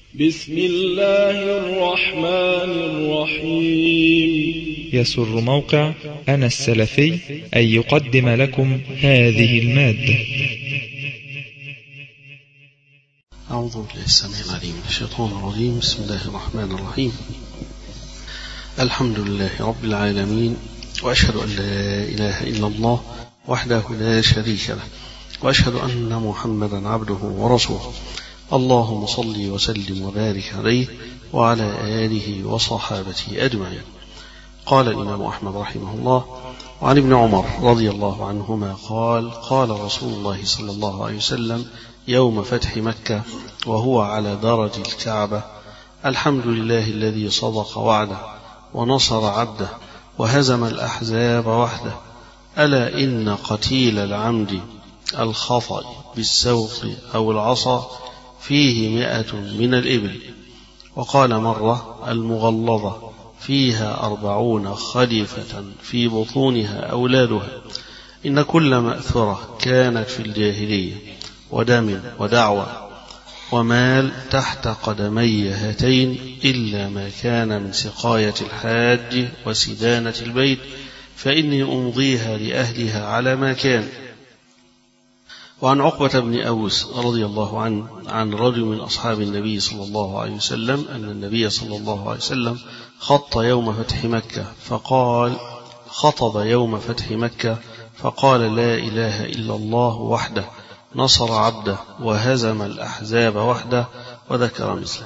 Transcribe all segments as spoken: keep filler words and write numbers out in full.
بسم الله الرحمن الرحيم. يسر موقع أنا السلفي أن يقدم لكم هذه المادة. أعوذ بالله السميع العليم من الشيطان الرجيم. بسم الله الرحمن الرحيم. الحمد لله رب العالمين، وأشهد أن لا إله إلا الله وحده لا شريك له، وأشهد أن محمدا عبده ورسوله. اللهم صل وسلم وبارك عليه وعلى آله وصحابته أجمعين. قال الإمام أحمد رحمه الله: وعن ابن عمر رضي الله عنهما قال: قال رسول الله صلى الله عليه وسلم يوم فتح مكة وهو على درج الكعبة: الحمد لله الذي صدق وعده ونصر عبده وهزم الأحزاب وحده، ألا إن قتيل العمد الخطأ بالسوق أو العصا فيه مئة من الإبل. وقال مرة: المغلظة فيها أربعون خليفة في بطونها أولادها، إن كل مأثرة كانت في الجاهلية ودم ودعوة ومال تحت قدمي هاتين إلا ما كان من سقاية الحاج وسدانة البيت، فإني أمضيها لأهلها على ما كان. وعن عقبة بن أوس رضي الله عنه عن رجل من أصحاب النبي صلى الله عليه وسلم أن النبي صلى الله عليه وسلم خط يوم فتح مكة فقال خطب يوم فتح مكة فقال: لا إله إلا الله وحده نصر عبده وهزم الأحزاب وحده، وذكر مثله.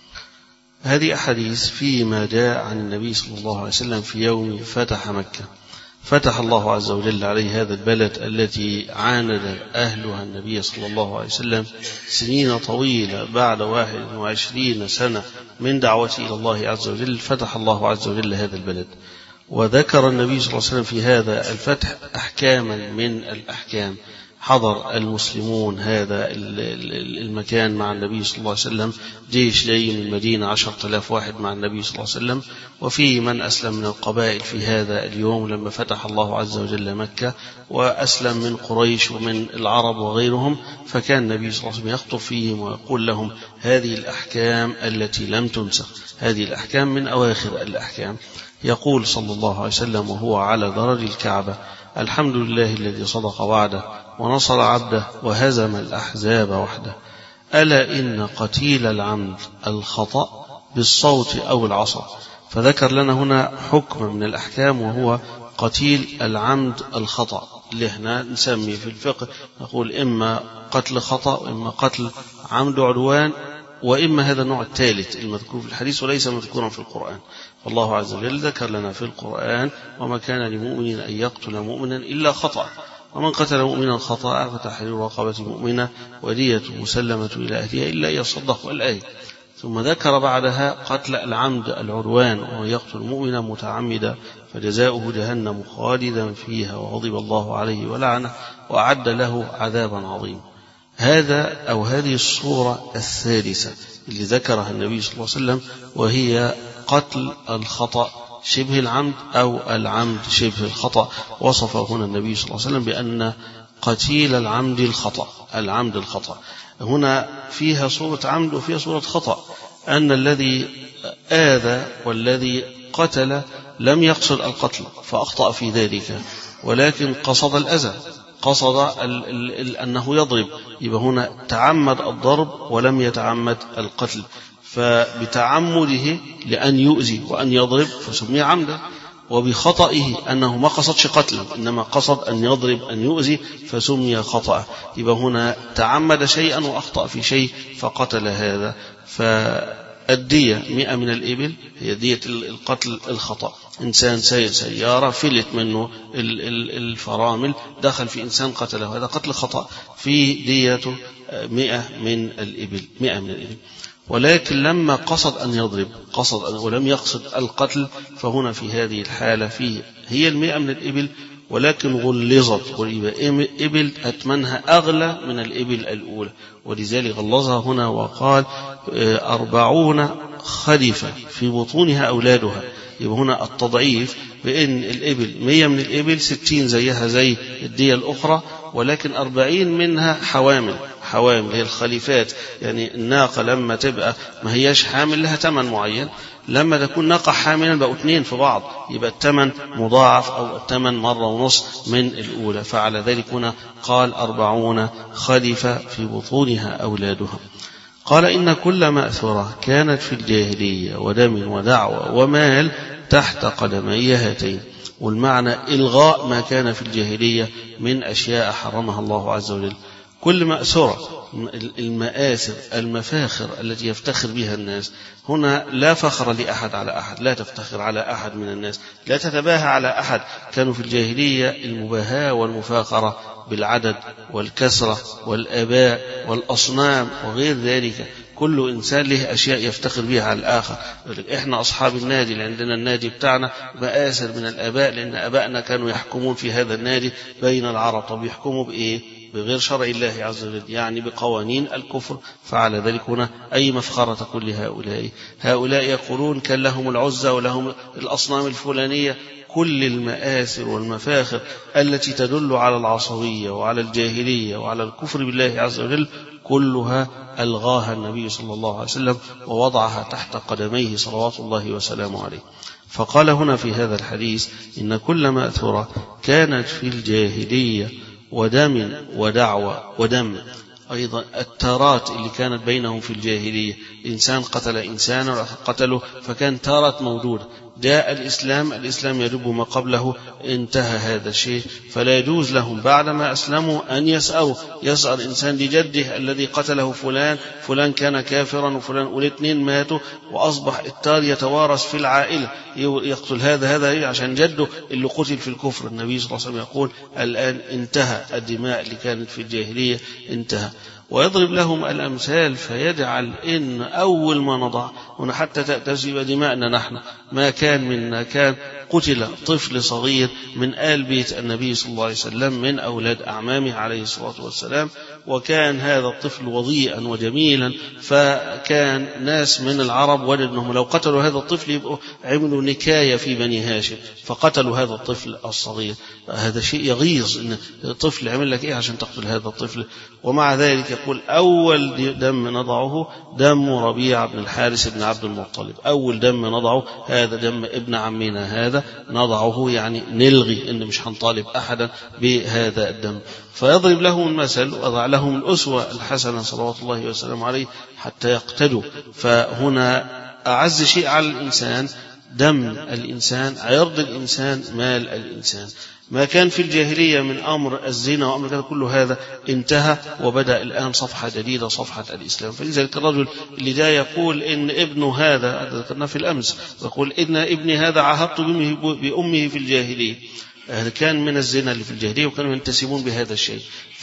هذه أحاديث فيما جاء عن النبي صلى الله عليه وسلم في يوم فتح مكة. فتح الله عز وجل عليه هذا البلد التي عاند أهلها النبي صلى الله عليه وسلم سنين طويلة. بعد واحد وعشرين سنة من دعوته إلى الله عز وجل فتح الله عز وجل هذا البلد، وذكر النبي صلى الله عليه وسلم في هذا الفتح أحكاما من الأحكام. حضر المسلمون هذا المكان مع النبي صلى الله عليه وسلم، جيش جاي من المدينة عشرة آلاف واحد مع النبي صلى الله عليه وسلم، وفيه من أسلم من القبائل في هذا اليوم لما فتح الله عز وجل مكة، وأسلم من قريش ومن العرب وغيرهم. فكان النبي صلى الله عليه وسلم يخطب فيهم ويقول لهم هذه الأحكام التي لم تنسخ، هذه الأحكام من أواخر الأحكام. يقول صلى الله عليه وسلم وهو على درج الكعبة: الحمد لله الذي صدق وعده ونصر عبده وهزم الأحزاب وحده، ألا إن قتيل العمد الخطأ بالصوت أو العصا. فذكر لنا هنا حكم من الأحكام وهو قتيل العمد الخطأ، اللي احنا نسمي في الفقه نقول إما قتل خطأ وإما قتل عمد عدوان، وإما هذا النوع الثالث المذكور في الحديث وليس مذكورا في القرآن. والله عز وجل ذكر لنا في القرآن: وما كان لمؤمن أن يقتل مؤمنا إلا خطأ، ومن قتل مؤمنا خطأ فتحرير رقبة مؤمنة ودية مسلمة إلى أهلها إلا يصدق الآية. ثم ذكر بعدها قتل العمد العدوان: ومن يقتل مؤمنا متعمدا فجزاؤه جهنم خالدا فيها وغضب الله عليه ولعنه وأعد له عذابا عظيما. هذا أو هذه الصورة الثالثة اللي ذكرها النبي صلى الله عليه وسلم، وهي قتل الخطأ شبه العمد أو العمد شبه الخطأ. وصف هنا النبي صلى الله عليه وسلم بأن قتيل العمد الخطأ، العمد الخطأ هنا فيها صورة عمد وفيها صورة خطأ، أن الذي آذى والذي قتل لم يقصد القتل فأخطأ في ذلك، ولكن قصد الأذى، قصد ال ال ال أنه يضرب، يبقى هنا تعمد الضرب ولم يتعمد القتل. فبتعمده لأن يؤذي وأن يضرب فسمي عمدا، وبخطئه أنه ما قصدش قتل إنما قصد أن يضرب أن يؤذي فسمي خطأ. يبقى هنا تعمد شيئا وأخطأ في شيء فقتل هذا. فالدية مئة من الإبل هي دية القتل الخطأ. إنسان سايق سيارة فلت منه الفرامل دخل في إنسان قتله، هذا قتل خطأ، في ديته مئة من الإبل، مئة من الإبل. ولكن لما قصد أن يضرب قصد أن ولم يقصد القتل فهنا في هذه الحالة فيه هي المئة من الإبل، ولكن غلظت، إبل أتمنها أغلى من الإبل الأولى، ولذلك غلظها هنا وقال أربعون خليفة في بطونها أولادها. يبقى هنا التضعيف بأن الإبل مية من الإبل ستين زيها زي الدية الأخرى، ولكن أربعين منها حوامل الحوامل هي الخليفات، يعني الناقة لما تبقى ما هياش حامل لها ثمن معين، لما تكون ناقة حاملا بقوا اثنين في بعض يبقى الثمن مضاعف أو الثمن مرة ونص من الأولى. فعلى ذلك هنا قال أربعون خليفة في بطونها أولادها. قال إن كل مأثرة كانت في الجاهلية ودم ودعوة ومال تحت قدمي هاتين. والمعنى إلغاء ما كان في الجاهلية من أشياء حرمها الله عز وجل. كل مأثرة، المآثر المفاخر التي يفتخر بها الناس، هنا لا فخر لأحد على أحد، لا تفتخر على أحد من الناس، لا تتباهى على أحد. كانوا في الجاهلية المباهاة والمفاخرة بالعدد والكسرة والآباء والأصنام وغير ذلك. كل إنسان له أشياء يفتخر بها على الآخر. إحنا أصحاب النادي اللي عندنا النادي بتاعنا مآثر من الآباء، لأن آبائنا كانوا يحكمون في هذا النادي بين العرب. طب يحكموا بإيه؟ بغير شرع الله عز وجل، يعني بقوانين الكفر. فعلى ذلك هنا أي مفخرة تكون لهؤلاء. هؤلاء يقولون كان لهم العزة ولهم الأصنام الفلانية. كل المآثر والمفاخر التي تدل على العصبية وعلى الجاهلية وعلى الكفر بالله عز وجل كلها ألغاها النبي صلى الله عليه وسلم ووضعها تحت قدميه صلوات الله وسلامه عليه. فقال هنا في هذا الحديث إن كل مأثرة كانت في الجاهلية ودم ودعوة ودم. أيضا التارات اللي كانت بينهم في الجاهلية، إنسان قتل إنسانا قتله فكان تارات موجودة. جاء الإسلام، الإسلام يجب ما قبله، انتهى هذا الشيء. فلا يجوز لهم بعدما أسلموا أن يسألوا يسأل إنسان لجده الذي قتله فلان، فلان كان كافرا وفلان، والاثنين ماتوا وأصبح التار يتوارث في العائلة، يقتل هذا هذا عشان جده اللي قتل في الكفر. النبي صلى الله عليه وسلم يقول الآن انتهى، الدماء اللي كانت في الجاهلية انتهى. ويضرب لهم الأمثال فيجعل إن أول ما نضع هنا حتى تأتي دماءنا نحن، ما كان منا كان قتل طفل صغير من آل بيت النبي صلى الله عليه وسلم من أولاد أعمامه عليه الصلاة والسلام، وكان هذا الطفل وضيئا وجميلا. فكان ناس من العرب وجدوا أنهم لو قتلوا هذا الطفل يبقوا عملوا نكاية في بني هاشم، فقتلوا هذا الطفل الصغير. هذا شيء يغيظ، إن الطفل عمل لك إيه عشان تقتل هذا الطفل؟ ومع ذلك يقول أول دم نضعه دم ربيع بن الحارث بن عبد المطلب. أول دم نضعه هذا دم ابن عمنا، هذا نضعه يعني نلغي، إن مش هنطالب أحدا بهذا الدم. فيضرب لهم المثل ويضع لهم الأسوة الحسنة صلوات الله وسلامه عليه حتى يقتدوا. فهنا أعز شيء على الإنسان دم الإنسان، عرض الإنسان، مال الإنسان. ما كان في الجاهلية من أمر الزنا وأمر كذا كل هذا انتهى، وبدأ الآن صفحة جديدة، صفحة الإسلام. فلذلك الرجل اللي جاء يقول إن ابنه هذا، ذكرنا في الأمس، يقول إن ابني هذا عهدت بأمه في الجاهلية، هذا كان من الزنا اللي في الجاهلية وكانوا ينتسبون بهذا الشيء.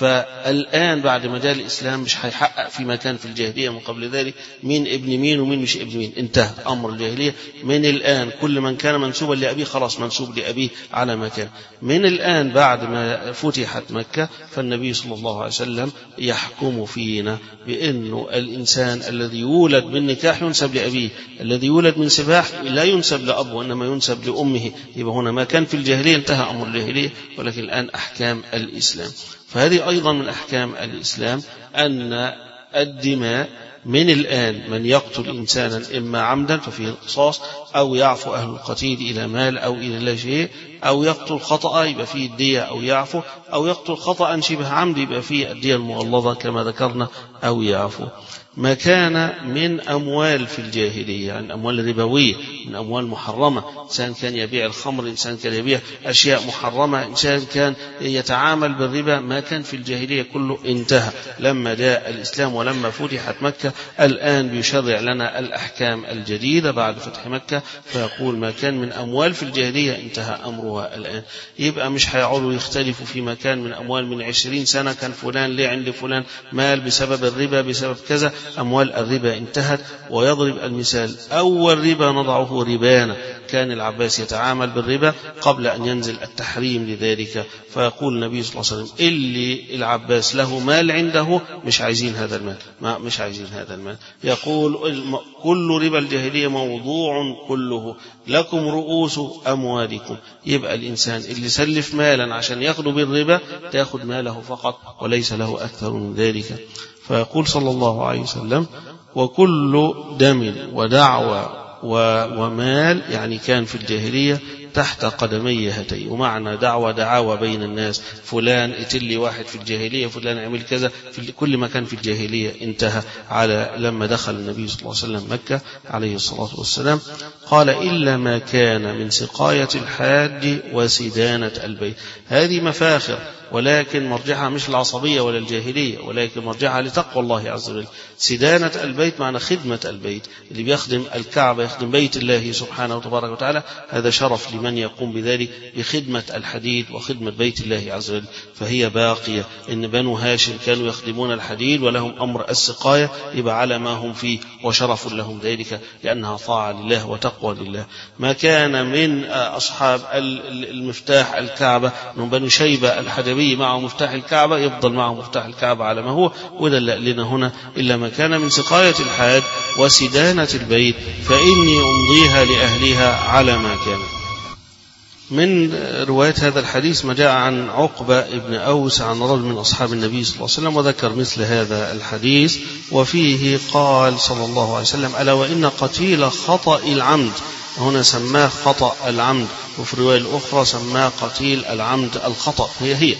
فالآن بعد ما جاء الإسلام مش هيحقق فيما كان في الجاهلية من قبل ذلك، مين ابن مين ومين مش ابن مين، انتهى أمر الجاهلية. من الآن كل من كان منسوبا لأبيه خلاص منسوب لأبيه على ما كان. من الآن بعد ما فتحت مكة فالنبي صلى الله عليه وسلم يحكم فينا بأنه الإنسان الذي يولد من نكاح ينسب لأبيه، الذي يولد من سفاح لا ينسب لأبوه وإنما ينسب لأمه. يبقى هنا ما كان في الجاهلية انتهى أمر الجاهلية، ولكن الآن أحكام الإسلام. فهذه أيضا من أحكام الإسلام أن الدماء من الآن من يقتل إنسانا إما عمدا ففيه القصاص، أو يعفو أهل القتيل إلى مال أو إلى لا شيء، أو يقتل خطأ يبقى فيه الدية أو يعفو، أو يقتل خطأ شبه عمد يبقى فيه الدية المغلظة كما ذكرنا أو يعفو. ما كان من أموال في الجاهلية، يعني أموال ربوية، من أموال محرمة، إنسان كان يبيع الخمر، إنسان كان يبيع أشياء محرمة، إنسان كان يتعامل بالربا، ما كان في الجاهلية كله انتهى لما جاء الإسلام ولما فتحت مكة. الآن بيشرع لنا الأحكام الجديدة بعد فتح مكة، فيقول ما كان من أموال في الجاهلية انتهى أمرها الآن. يبقى مش هيعودوا يختلفوا في مكان من أموال من عشرين سنة كان فلان ليه عند فلان مال بسبب الربا بسبب كذا، أموال الربا انتهت. ويضرب المثال أول ربا نضعه ربانا، كان العباس يتعامل بالربا قبل أن ينزل التحريم لذلك. فيقول النبي صلى الله عليه وسلم اللي العباس له مال عنده مش عايزين هذا المال، ما مش عايزين هذا المال. يقول كل ربا الجاهلية موضوع كله لكم رؤوس أموالكم. يبقى الإنسان اللي سلف مالا عشان ياخده بالربا تاخد ماله فقط وليس له أكثر من ذلك. فيقول صلى الله عليه وسلم: وكل دم ودعوى ومال، يعني كان في الجاهلية تحت قدمي هاتين. ومعنى دعوة دعاوى بين الناس، فلان اتلي واحد في الجاهلية، فلان عمل كذا، في كل ما كان في الجاهلية انتهى على لما دخل النبي صلى الله عليه وسلم مكة عليه الصلاة والسلام. قال: إلا ما كان من سقاية الحاج وسدانة البيت. هذه مفاخر، ولكن مرجعها مش العصبية ولا الجاهلية، ولكن مرجعها لتقوى الله عز وجل. سدانة البيت معنى خدمة البيت، اللي بيخدم الكعبة يخدم بيت الله سبحانه وتبارك وتعالى، هذا شرف لمن يقوم بذلك بخدمة الحديد وخدمة بيت الله عز وجل. فهي باقية. إن بنو هاشم كانوا يخدمون الحديد ولهم أمر السقاية، يبقى على ما هم فيه وشرف لهم ذلك، لأنها طاعة لله وتقوى لله. ما كان من أصحاب المفتاح الكعبة من بنو شيبة الحدبي معه مفتاح الكعبة، يفضل معه مفتاح الكعبة على ما هو. وده لنا هنا: إلا ما كان من سقاية الحاج وسدانة البيت فإني أمضيها لأهلها على ما كان. من رواية هذا الحديث ما جاء عن عقبة ابن أوس عن رجل من أصحاب النبي صلى الله عليه وسلم، وذكر مثل هذا الحديث، وفيه قال صلى الله عليه وسلم: ألا وإن قتيل خطأ العمد. هنا سماه خطأ العمد، وفي الرواية الأخرى سماه قتيل العمد الخطأ، هي هي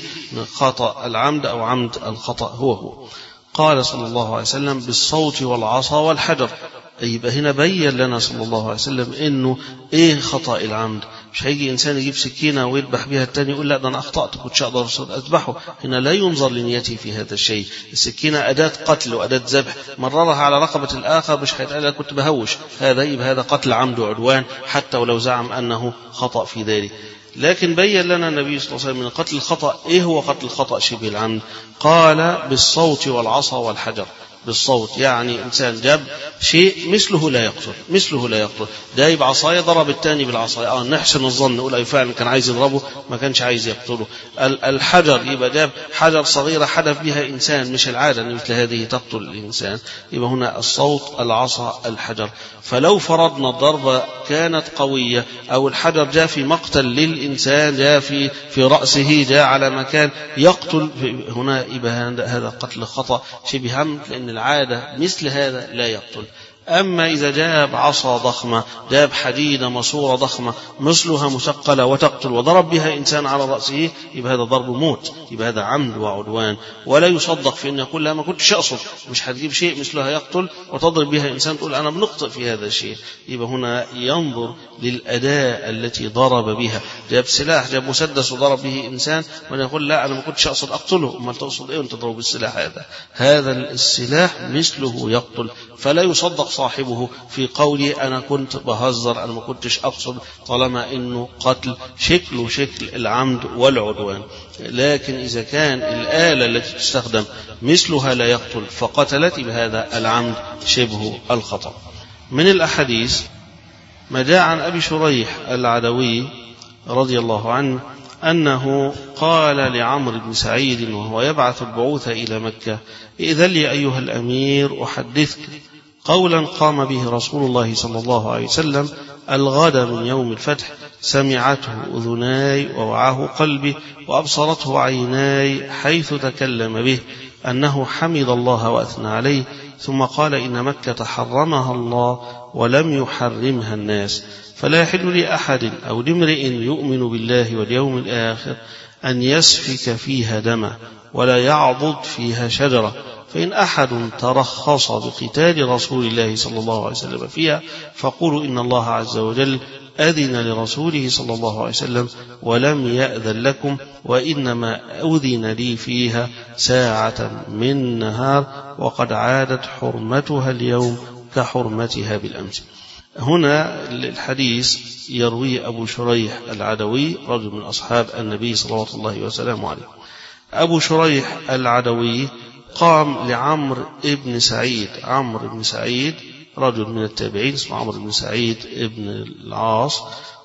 خطأ العمد أو عمد الخطأ هو هو. قال صلى الله عليه وسلم: بالصوت والعصا والحجر. يبقى هنا بين لنا صلى الله عليه وسلم إنه إيه خطأ العمد. مش هيجي إنسان يجيب سكينة ويذبح بها التاني يقول: لا ده أنا أخطأت كنتش أقدر أذبحه. هنا لا ينظر لنيته في هذا الشيء. السكينة أداة قتل وأداة ذبح، مررها على رقبة الآخر مش هيتقال كنت بهوش، هذا يبقى هذا قتل عمد وعدوان، حتى ولو زعم أنه خطأ في ذلك. لكن بين لنا النبي صلى الله عليه وسلم من قتل الخطأ إيه هو قتل الخطأ شبه العمد. قال: بالصوت والعصا والحجر. بالصوت يعني إنسان جاب شيء مثله لا يقتل، مثله لا يقتل، جايب عصاية ضرب الثاني بالعصاية، آه نحسن الظن نقول أي فعلا كان عايز يضربه، ما كانش عايز يقتله. الحجر يبقى جاب حجر صغيرة حدف بها إنسان، مش العادة أن مثل هذه تقتل الإنسان. يبقى هنا الصوت العصا الحجر. فلو فرضنا الضربة كانت قوية أو الحجر جاء في مقتل للإنسان، جاء في في رأسه، جاء على مكان يقتل، هنا يبقى هذا قتل خطأ شبه عمد، لأن العادة مثل هذا لا يقتل. أما إذا جاب عصا ضخمة، جاب حديدة ماسورة ضخمة مثلها مثقلة وتقتل وضرب بها إنسان على رأسه، يبقى هذا ضرب موت، يبقى هذا عمد وعدوان. ولا يصدق في أن يقول: لا ما كنتش أقصد. مش هتجيب شيء مثلها يقتل وتضرب بها إنسان تقول أنا بنخطئ في هذا الشيء. يبقى هنا ينظر للأداة التي ضرب بها. جاب سلاح، جاب مسدس وضرب به إنسان، ولا يقول لا أنا ما كنتش أقصد أقتله. أما تقصد إيه وأنت تضرب بالسلاح هذا؟ هذا السلاح مثله يقتل، فلا يصدق صاحبه في قوله أنا كنت بهزر، أنا ما كنتش أقصد، طالما إنه قتل شكله شكل العمد والعدوان. لكن إذا كان الآلة التي تستخدم مثلها لا يقتل فقتلت، بهذا العمد شبه الخطأ. من الأحاديث ما جاء عن أبي شريح العدوي رضي الله عنه أنه قال لعمرو بن سعيد وهو يبعث البعوث إلى مكة: إذن لي أيها الأمير أحدثك قولا قام به رسول الله صلى الله عليه وسلم الغد من يوم الفتح، سمعته أذناي ووعاه قلبي وأبصرته عيناي حيث تكلم به، أنه حمد الله وأثنى عليه، ثم قال إن مكة حرمها الله ولم يحرمها الناس، فلا يحل لأحد أو لامرئ يؤمن بالله واليوم الآخر أن يسفك فيها دما ولا يعضد فيها شجرة، فإن أحد ترخص بقتال رسول الله صلى الله عليه وسلم فيها فقولوا إن الله عز وجل أذن لرسوله صلى الله عليه وسلم ولم يأذن لكم، وإنما أذن لي فيها ساعة من نهار وقد عادت حرمتها اليوم كحرمتها بالأمس. هنا الحديث يروي أبو شريح العدوي رجل من أصحاب النبي صلى الله عليه وسلم عليه. أبو شريح العدوي قام لعمرو بن سعيد، عمرو بن سعيد رجل من التابعين اسمه عمرو بن سعيد ابن العاص،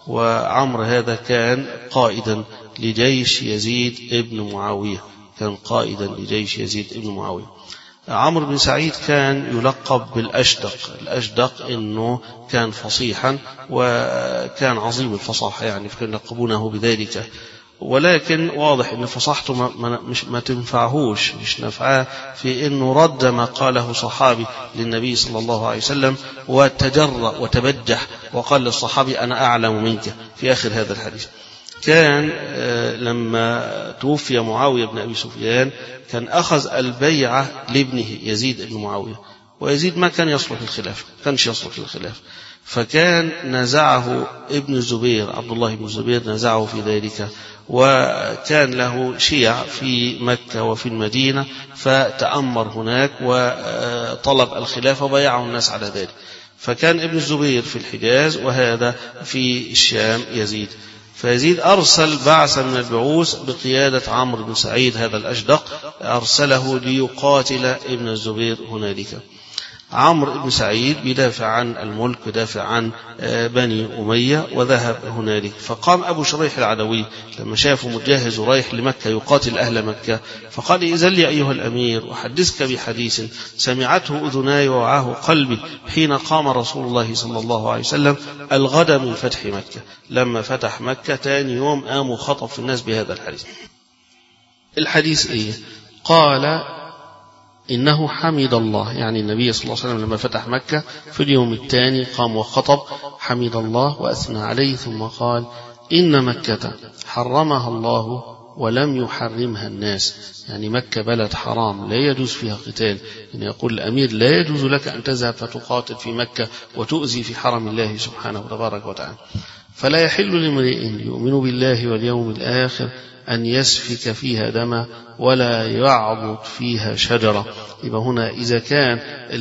وعمرو هذا كان قائدا لجيش يزيد ابن معاوية، كان قائدا لجيش يزيد ابن معاوية. عمرو بن سعيد كان يلقب بالأشدق، الأشدق إنه كان فصيحا وكان عظيم الفصاحة يعني، فكانوا يلقبونه بذلك. ولكن واضح أن فصاحته ما, مش ما تنفعهوش، مش نفعه في أنه رد ما قاله صحابي للنبي صلى الله عليه وسلم وتجرأ وتبجح وقال للصحابي أنا أعلم منك في آخر هذا الحديث. كان لما توفي معاوية بن أبي سفيان كان أخذ البيعة لابنه يزيد بن معاوية، ويزيد ما كان يصلح الخلافة، كانش يصلح الخلافة، فكان نزعه ابن الزبير عبد الله بن الزبير نزعه في ذلك، وكان له شيع في مكة وفي المدينة فتأمر هناك وطلب الخلافة وبايعه الناس على ذلك. فكان ابن الزبير في الحجاز وهذا في الشام يزيد، فيزيد أرسل بعثا من البعوث بقيادة عمرو بن سعيد هذا الأشدق، أرسله ليقاتل ابن الزبير هنالك. عمرو بن سعيد بيدافع عن الملك، بيدافع عن بني أمية، وذهب هنالك. فقام أبو شريح العدوي لما شافه مجهز ورايح لمكة يقاتل أهل مكة، فقال إذن لي أيها الأمير أحدثك بحديث سمعته أذناي ووعاه قلبي حين قام رسول الله صلى الله عليه وسلم الغد من فتح مكة. لما فتح مكة تاني يوم قاموا خطب في الناس بهذا الحديث. الحديث إيه؟ قال إنه حمد الله، يعني النبي صلى الله عليه وسلم لما فتح مكة في اليوم الثاني قام وخطب حمد الله وأثنى عليه، ثم قال إن مكة حرمها الله ولم يحرمها الناس، يعني مكة بلد حرام لا يجوز فيها قتال. يعني يقول الأمير لا يجوز لك أن تذهب فتقاتل في مكة وتؤذي في حرم الله سبحانه وتبارك وتعالى. فلا يحل لامرئ يؤمن بالله واليوم الآخر أن يسفك فيها دما ولا يعضد فيها شجرة. يبقى هنا إذا كان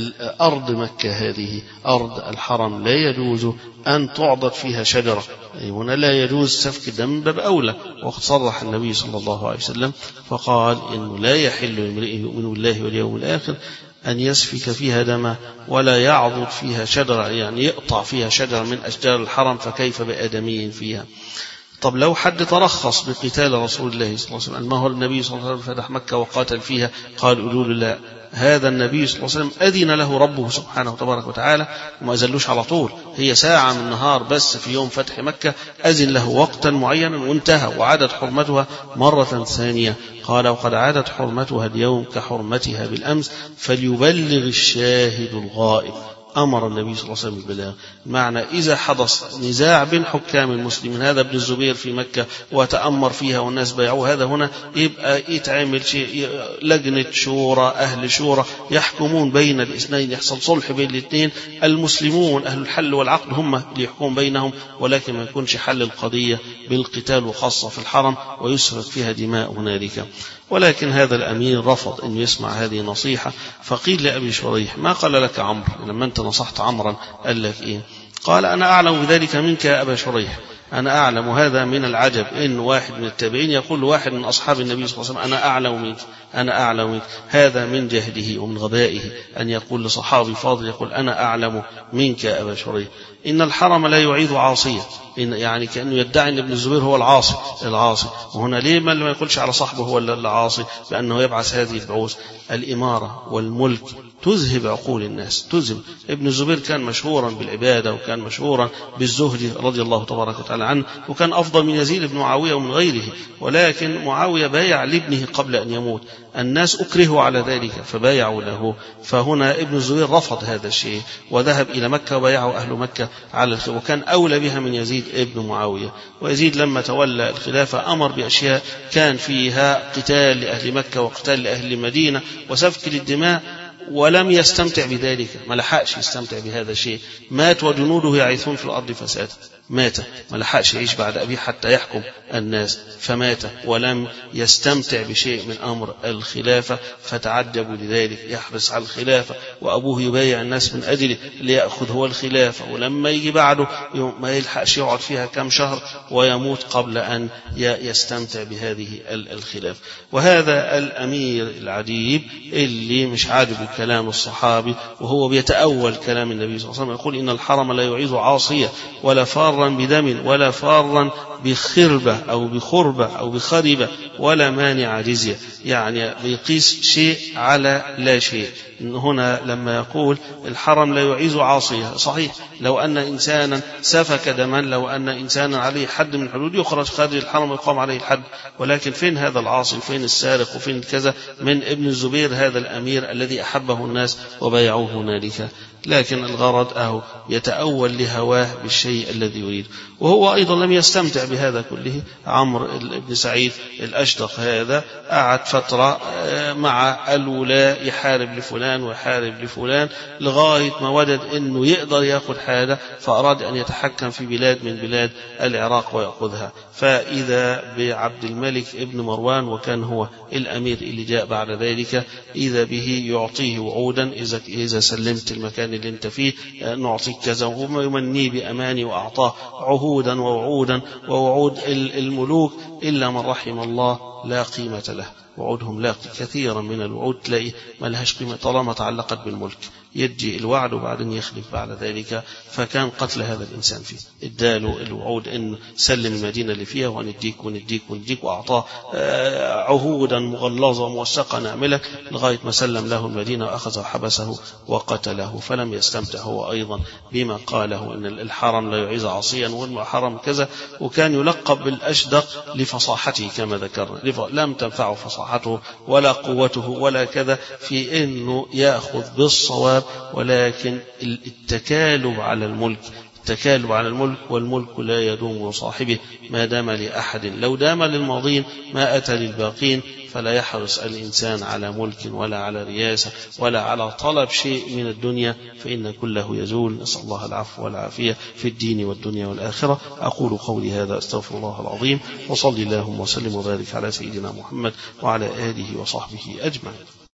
أرض مكة هذه أرض الحرم لا يجوز أن تعضد فيها شجرة، يعني هنا لا يجوز سفك الدم باب أولى. وقد صرح النبي صلى الله عليه وسلم فقال إنه لا يحل لامرئ يؤمن بالله واليوم الآخر أن يسفك فيها دما ولا يعضد فيها شجرة، يعني يقطع فيها شجرة من أشجار الحرم، فكيف بآدمي فيها؟ طب لو حد ترخص بقتال رسول الله صلى الله عليه وسلم، ما هو النبي صلى الله عليه وسلم فتح مكة وقاتل فيها؟ قال قولوا لا، هذا النبي صلى الله عليه وسلم أذن له ربه سبحانه وتبارك وتعالى وما أزلوش على طول، هي ساعة من نهار بس في يوم فتح مكة، أذن له وقتا معينا وانتهى وعادت حرمتها مرة ثانية. قال وقد عادت حرمتها اليوم كحرمتها بالأمس فليبلغ الشاهد الغائب. أمر النبي صلى الله عليه وسلم بالبلاغ. معنى إذا حدث نزاع بين حكام المسلمين، هذا ابن الزبير في مكة وتأمر فيها والناس بايعوه، هذا هنا يبقى يتعمل شيء لجنة شورى، أهل شورى يحكمون بين الاثنين، يحصل صلح بين الاثنين، المسلمون أهل الحل والعقد هم اللي يحكمون بينهم، ولكن ما يكونش حل القضية بالقتال وخاصة في الحرم ويسفك فيها دماء هنالك. ولكن هذا الأمير رفض أن يسمع هذه النصيحة. فقيل لأبي شريح ما قال لك عمرو لما أنت نصحت عمرا قال لك إيه؟ قال أنا أعلم بذلك منك يا أبا شريح، أنا أعلم. هذا من العجب إن واحد من التابعين يقول واحد من أصحاب النبي صلى الله عليه وسلم أنا أعلم منك، أنا أعلم منك. هذا من جهله ومن غبائه أن يقول لصحابي فاضل يقول أنا أعلم منك يا أبا شريح. إن الحرم لا يعيد عاصية، إن يعني كأنه يدعي أن ابن الزبير هو العاصي العاصي وهنا ليه ما يقولش على صاحبه هو العاصي؟ بأنه يبعث هذه البعوث. الإمارة والملك تذهب عقول الناس، تذهب. ابن الزبير كان مشهورا بالعبادة وكان مشهورا بالزهد رضي الله تبارك وتعالى عنه، وكان أفضل من يزيد بن معاوية ومن غيره، ولكن معاوية بايع لابنه قبل أن يموت، الناس أكرهوا على ذلك فبايعوا له. فهنا ابن الزبير رفض هذا الشيء وذهب إلى مكة وبايعوا أهل مكة على الخلافة، وكان أولى بها من يزيد ابن معاوية. ويزيد لما تولى الخلافة أمر بأشياء كان فيها قتال لأهل مكة وقتال لأهل المدينة وسفك للدماء، ولم يستمتع بذلك، ما لحقش يستمتع بهذا الشيء، مات وجنوده يعيثون في الأرض فسادا، مات ما لحقش يعيش بعد أبيه حتى يحكم الناس، فمات ولم يستمتع بشيء من أمر الخلافة، فتعجبوا لذلك، يحرص على الخلافة وأبوه يبايع الناس من أجله ليأخذ هو الخلافة، ولما يجي بعده ما يلحقش يقعد فيها كم شهر ويموت قبل أن يستمتع بهذه الخلافة. وهذا الأمير العجيب اللي مش عاجب كلام الصحابي وهو بيتأول كلام النبي صلى الله عليه وسلم، يقول إن الحرم لا يعيذ عاصية ولا فارا بدم ولا فارا بخربة أو بخربة أو بخربة ولا مانع جزية، يعني بيقيس شيء على لا شيء، هنا لما يقول الحرم لا يعيز عاصيه، صحيح لو أن إنسانا سفك دما، لو أن إنسانا عليه حد من الحدود يخرج خارج الحرم ويقام عليه الحد، ولكن فين هذا العاصي، فين السارق، وفين كذا من ابن الزبير هذا الأمير الذي أحبه الناس وبايعوه هنالك. لكن الغرض أهو يتأول لهواه بالشيء الذي يريد. وهو أيضا لم يستمتع بهذا كله. عمرو بن سعيد الأشدق هذا قعد فترة مع الولاة يحارب لفلان ويحارب لفلان لغاية ما وجد أنه يقدر يأخذ حاجة، فأراد أن يتحكم في بلاد من بلاد العراق ويأخذها. فإذا بعبد الملك ابن مروان، وكان هو الأمير اللي جاء بعد ذلك، إذا به يعطيه وعودا، إذا إذا سلمت المكان اللي انت فيه نعطيك كذا، وما يمنيه بأماني، وأعطاه عهودا ووعودا ووعود الملوك إلا من رحم الله لا قيمة له. وعودهم لا، كثيرا من الوعود تلاقي ما لهاش قيمة طالما تعلقت بالملك، يجي الوعد وبعدين يخلف بعد ذلك. فكان قتل هذا الإنسان فيه، اداله الوعود إن سلم المدينة اللي فيها ونديك ونديك ونديك، وأعطاه عهودا مغلظة موثقة نعملك لغاية ما سلم له المدينة وأخذ وحبسه وقتله. فلم يستمتع هو أيضا بما قاله إن الحرم لا يعيز عصيا والحرم كذا. وكان يلقب بالأشدق لفصاحته كما ذكرنا، لم تنفعه فصاحته ولا قوته ولا كذا في إنه يأخذ بالصواب، ولكن التكالب على الملك، التكالب على الملك، والملك لا يدوم لصاحبه ما دام لأحد، لو دام للماضين ما أتى للباقين. فلا يحرص الإنسان على ملك ولا على رياسة ولا على طلب شيء من الدنيا، فإن كله يزول. نسأل الله العفو والعافية في الدين والدنيا والآخرة. أقول قولي هذا، أستغفر الله العظيم، وصلي اللهم وسلم وبارك على سيدنا محمد وعلى آله وصحبه أجمعين.